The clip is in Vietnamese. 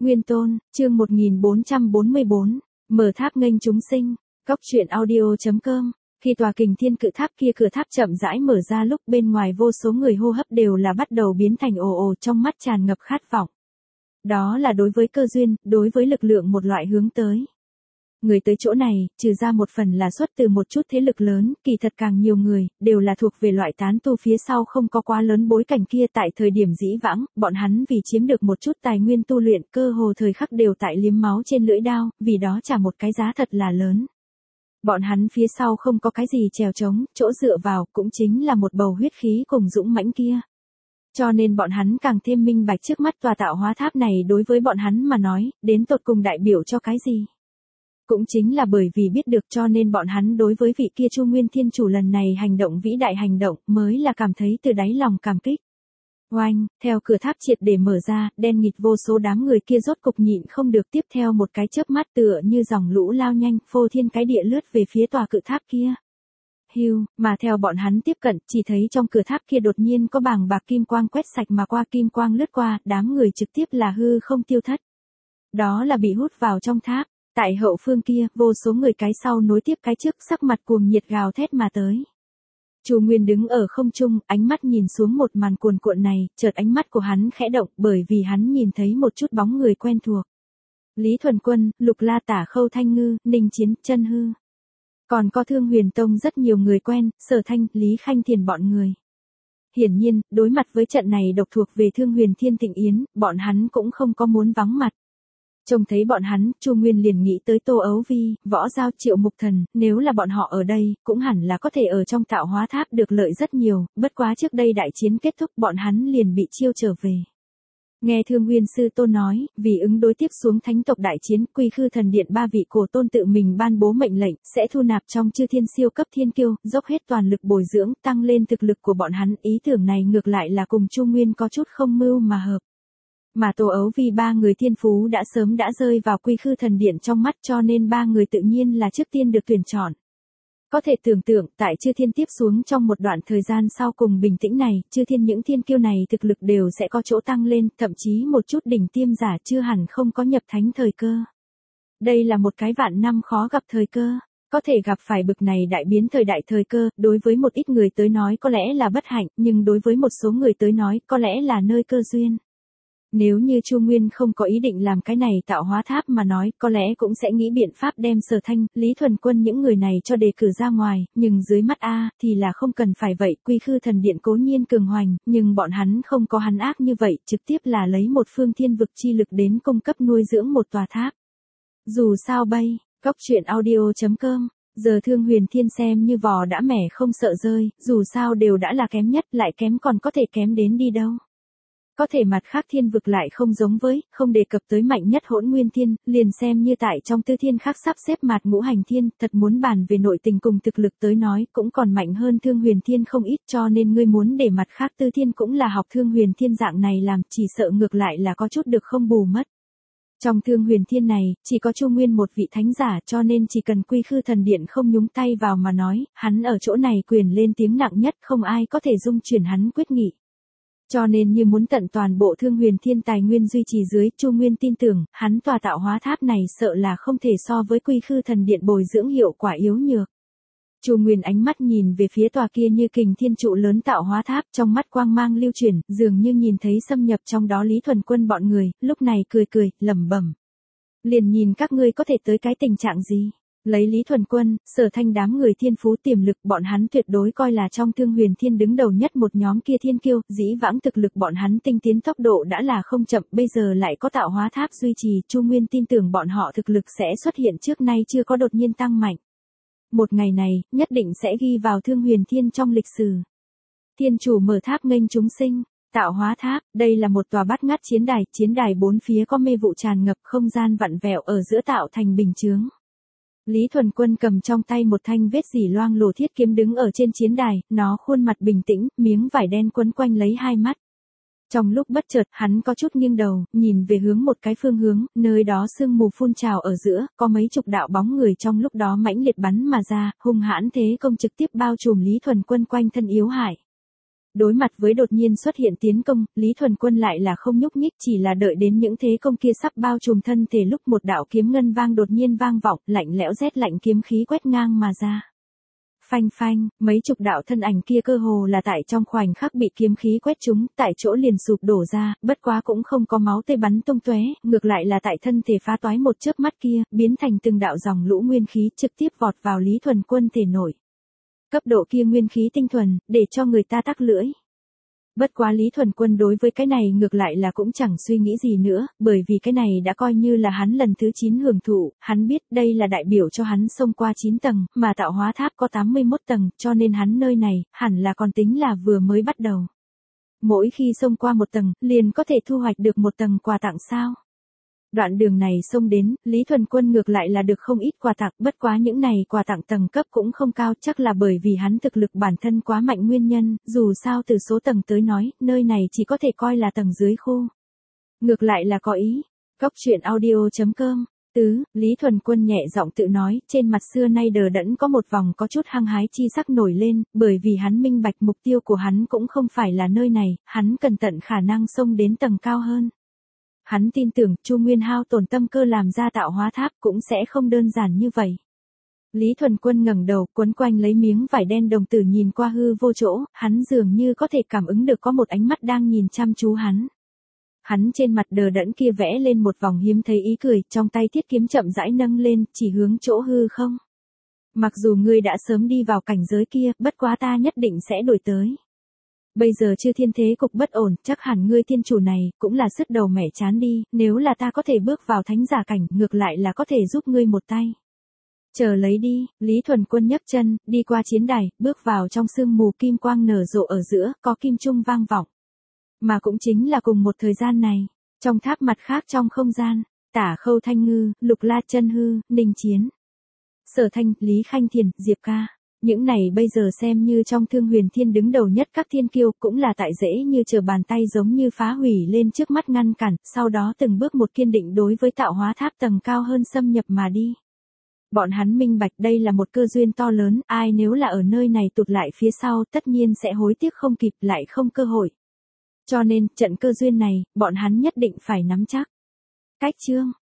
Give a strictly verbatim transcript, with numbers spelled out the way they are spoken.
Nguyên Tôn, chương một nghìn bốn trăm bốn mươi bốn, mở tháp nghênh chúng sinh, Cóc truyện audio.com. Khi tòa Kình Thiên cự tháp kia cửa tháp chậm rãi mở ra lúc bên ngoài vô số người hô hấp đều là bắt đầu biến thành ồ ồ trong mắt tràn ngập khát vọng. Đó là đối với cơ duyên, đối với lực lượng một loại hướng tới. Người tới chỗ này, trừ ra một phần là xuất từ một chút thế lực lớn, kỳ thật càng nhiều người, đều là thuộc về loại tán tu phía sau không có quá lớn bối cảnh kia tại thời điểm dĩ vãng, bọn hắn vì chiếm được một chút tài nguyên tu luyện cơ hồ thời khắc đều tại liếm máu trên lưỡi đao, vì đó trả một cái giá thật là lớn. Bọn hắn phía sau không có cái gì trèo trống, chỗ dựa vào cũng chính là một bầu huyết khí cùng dũng mãnh kia. Cho nên bọn hắn càng thêm minh bạch trước mắt tòa tạo hóa tháp này đối với bọn hắn mà nói, đến tột cùng đại biểu cho cái gì. Cũng chính là bởi vì biết được cho nên bọn hắn đối với vị kia Chu Nguyên Thiên Chủ lần này hành động vĩ đại hành động mới là cảm thấy từ đáy lòng cảm kích. Oanh, theo cửa tháp triệt để mở ra, đen nghịt vô số đám người kia rốt cục nhịn không được tiếp theo một cái chớp mắt tựa như dòng lũ lao nhanh, phô thiên cái địa lướt về phía tòa cự tháp kia. Hưu, mà theo bọn hắn tiếp cận, chỉ thấy trong cửa tháp kia đột nhiên có bảng bạc kim quang quét sạch mà qua kim quang lướt qua, đám người trực tiếp là hư không tiêu thất. Đó là bị hút vào trong tháp. Tại hậu phương kia, vô số người cái sau nối tiếp cái trước sắc mặt cuồng nhiệt gào thét mà tới. Chu Nguyên đứng ở không trung, ánh mắt nhìn xuống một màn cuồn cuộn này, chợt ánh mắt của hắn khẽ động bởi vì hắn nhìn thấy một chút bóng người quen thuộc. Lý Thuần Quân, Lục La Tả Khâu Thanh Ngư, Ninh Chiến, Chân Hư. Còn có Thương Huyền Tông rất nhiều người quen, Sở Thanh, Lý Khanh Thiền bọn người. Hiển nhiên, đối mặt với trận này độc thuộc về Thương Huyền Thiên Thịnh Yến, bọn hắn cũng không có muốn vắng mặt. Trông thấy bọn hắn, Chu Nguyên liền nghĩ tới Tô Ấu Vi, Võ Giao, Triệu Mục Thần, nếu là bọn họ ở đây, cũng hẳn là có thể ở trong tạo hóa tháp được lợi rất nhiều, bất quá trước đây đại chiến kết thúc bọn hắn liền bị chiêu trở về. Nghe Thương Nguyên Sư Tôn nói, vì ứng đối tiếp xuống thánh tộc đại chiến, Quy Khư Thần Điện ba vị cổ tôn tự mình ban bố mệnh lệnh, sẽ thu nạp trong chư thiên siêu cấp thiên kiêu, dốc hết toàn lực bồi dưỡng, tăng lên thực lực của bọn hắn, ý tưởng này ngược lại là cùng Chu Nguyên có chút không mưu mà hợp. Mà Tô Ấu vì ba người thiên phú đã sớm đã rơi vào Quy Khư Thần Điện trong mắt cho nên ba người tự nhiên là trước tiên được tuyển chọn. Có thể tưởng tượng tại chư thiên tiếp xuống trong một đoạn thời gian sau cùng bình tĩnh này, chư thiên những thiên kiêu này thực lực đều sẽ có chỗ tăng lên, thậm chí một chút đỉnh tiêm giả chưa hẳn không có nhập thánh thời cơ. Đây là một cái vạn năm khó gặp thời cơ. Có thể gặp phải bực này đại biến thời đại thời cơ, đối với một ít người tới nói có lẽ là bất hạnh, nhưng đối với một số người tới nói có lẽ là nơi cơ duyên. Nếu như Chu Nguyên không có ý định làm cái này tạo hóa tháp mà nói, có lẽ cũng sẽ nghĩ biện pháp đem Sở Thanh, Lý Thuần Quân những người này cho đề cử ra ngoài, nhưng dưới mắt A, thì là không cần phải vậy, Quy Khư Thần Điện cố nhiên cường hoành, nhưng bọn hắn không có hắn ác như vậy, trực tiếp là lấy một phương thiên vực chi lực đến cung cấp nuôi dưỡng một tòa tháp. Dù sao bay, Cóc truyện audio.com, giờ Thương Huyền Thiên xem như vò đã mẻ không sợ rơi, dù sao đều đã là kém nhất, lại kém còn có thể kém đến đi đâu. Có thể mặt khác thiên vực lại không giống với, không đề cập tới mạnh nhất Hỗn Nguyên Thiên, liền xem như tại trong tư thiên khác sắp xếp mạt ngũ hành thiên, thật muốn bàn về nội tình cùng thực lực tới nói, cũng còn mạnh hơn Thương Huyền Thiên không ít cho nên ngươi muốn để mặt khác tư thiên cũng là học Thương Huyền Thiên dạng này làm, chỉ sợ ngược lại là có chút được không bù mất. Trong Thương Huyền Thiên này, chỉ có Chu Nguyên một vị thánh giả cho nên chỉ cần Quy Khư Thần Điện không nhúng tay vào mà nói, hắn ở chỗ này quyền lên tiếng nặng nhất không ai có thể dung chuyển hắn quyết nghị. Cho nên như muốn tận toàn bộ Thương Huyền Thiên tài nguyên duy trì dưới, Chu Nguyên tin tưởng, hắn tòa tạo hóa tháp này sợ là không thể so với Quy Khư Thần Điện bồi dưỡng hiệu quả yếu nhược. Chu Nguyên ánh mắt nhìn về phía tòa kia như Kình Thiên trụ lớn tạo hóa tháp, trong mắt quang mang lưu chuyển, dường như nhìn thấy xâm nhập trong đó Lý Thuần Quân bọn người, lúc này cười cười, lẩm bẩm. Liền nhìn các ngươi có thể tới cái tình trạng gì. Lấy Lý Thuần Quân, Sở Thanh đám người thiên phú tiềm lực bọn hắn tuyệt đối coi là trong Thương Huyền Thiên đứng đầu nhất một nhóm kia thiên kiêu, dĩ vãng thực lực bọn hắn tinh tiến tốc độ đã là không chậm, bây giờ lại có tạo hóa tháp duy trì, Chu Nguyên tin tưởng bọn họ thực lực sẽ xuất hiện trước nay chưa có đột nhiên tăng mạnh. Một ngày này, nhất định sẽ ghi vào Thương Huyền Thiên trong lịch sử. Thiên chủ mở tháp nghênh chúng sinh, tạo hóa tháp, đây là một tòa bát ngát chiến đài, chiến đài bốn phía có mê vụ tràn ngập, không gian vặn vẹo ở giữa tạo thành bình chướng. Lý Thuần Quân cầm trong tay một thanh vết dỉ loang lổ thiết kiếm đứng ở trên chiến đài, nó khuôn mặt bình tĩnh, miếng vải đen quấn quanh lấy hai mắt. Trong lúc bất chợt, hắn có chút nghiêng đầu, nhìn về hướng một cái phương hướng, nơi đó sương mù phun trào ở giữa, có mấy chục đạo bóng người trong lúc đó mãnh liệt bắn mà ra, hung hãn thế công trực tiếp bao trùm Lý Thuần Quân quanh thân yếu hại. Đối mặt với đột nhiên xuất hiện tiến công, Lý Thuần Quân lại là không nhúc nhích, chỉ là đợi đến những thế công kia sắp bao trùm thân thể lúc một đạo kiếm ngân vang đột nhiên vang vọng, lạnh lẽo rét lạnh kiếm khí quét ngang mà ra. Phanh phanh, mấy chục đạo thân ảnh kia cơ hồ là tại trong khoảnh khắc bị kiếm khí quét trúng, tại chỗ liền sụp đổ ra, bất quá cũng không có máu tươi bắn tung tóe, ngược lại là tại thân thể phá toái một chớp mắt kia, biến thành từng đạo dòng lũ nguyên khí trực tiếp vọt vào Lý Thuần Quân thể nội. Cấp độ kia nguyên khí tinh thuần, để cho người ta tắc lưỡi. Bất quá Lý Thuần Quân đối với cái này ngược lại là cũng chẳng suy nghĩ gì nữa, bởi vì cái này đã coi như là hắn lần thứ chín hưởng thụ, hắn biết đây là đại biểu cho hắn xông qua chín tầng, mà tạo hóa tháp có tám mươi mốt tầng, cho nên hắn nơi này, hẳn là còn tính là vừa mới bắt đầu. Mỗi khi xông qua một tầng, liền có thể thu hoạch được một tầng quà tặng sao. Đoạn đường này xông đến, Lý Thuần Quân ngược lại là được không ít quà tặng, bất quá những này quà tặng tầng cấp cũng không cao, chắc là bởi vì hắn thực lực bản thân quá mạnh nguyên nhân, dù sao từ số tầng tới nói, nơi này chỉ có thể coi là tầng dưới khu. Ngược lại là có ý. Cóc truyện audio chấm com. Tứ, Lý Thuần Quân nhẹ giọng tự nói, trên mặt xưa nay đờ đẫn có một vòng có chút hăng hái chi sắc nổi lên, bởi vì hắn minh bạch mục tiêu của hắn cũng không phải là nơi này, hắn cần tận khả năng xông đến tầng cao hơn. Hắn tin tưởng Chu Nguyên hao tổn tâm cơ làm ra tạo hóa tháp cũng sẽ không đơn giản như vậy. Lý Thuần Quân ngẩng đầu, quấn quanh lấy miếng vải đen đồng tử nhìn qua hư vô chỗ, hắn dường như có thể cảm ứng được có một ánh mắt đang nhìn chăm chú hắn. Hắn trên mặt đờ đẫn kia vẽ lên một vòng hiếm thấy ý cười, trong tay thiết kiếm chậm rãi nâng lên, chỉ hướng chỗ hư không. Mặc dù ngươi đã sớm đi vào cảnh giới kia, bất quá ta nhất định sẽ đuổi tới. Bây giờ chưa thiên thế cục bất ổn, chắc hẳn ngươi thiên chủ này, cũng là sứt đầu mẻ chán đi, nếu là ta có thể bước vào thánh giả cảnh, ngược lại là có thể giúp ngươi một tay. Chờ lấy đi, Lý Thuần Quân nhấc chân, đi qua chiến đài, bước vào trong sương mù kim quang nở rộ ở giữa, có kim trung vang vọng. Mà cũng chính là cùng một thời gian này, trong tháp mặt khác trong không gian, Tả Khâu Thanh Ngư, Lục La Chân Hư, Ninh Chiến, Sở Thanh, Lý Khanh Thiền, Diệp Ca. Những này bây giờ xem như trong Thương Huyền Thiên đứng đầu nhất các thiên kiêu, cũng là tại dễ như trở bàn tay giống như phá hủy lên trước mắt ngăn cản, sau đó từng bước một kiên định đối với tạo hóa tháp tầng cao hơn xâm nhập mà đi. Bọn hắn minh bạch đây là một cơ duyên to lớn, ai nếu là ở nơi này tụt lại phía sau tất nhiên sẽ hối tiếc không kịp, lại không cơ hội. Cho nên, trận cơ duyên này, bọn hắn nhất định phải nắm chắc. Cách chương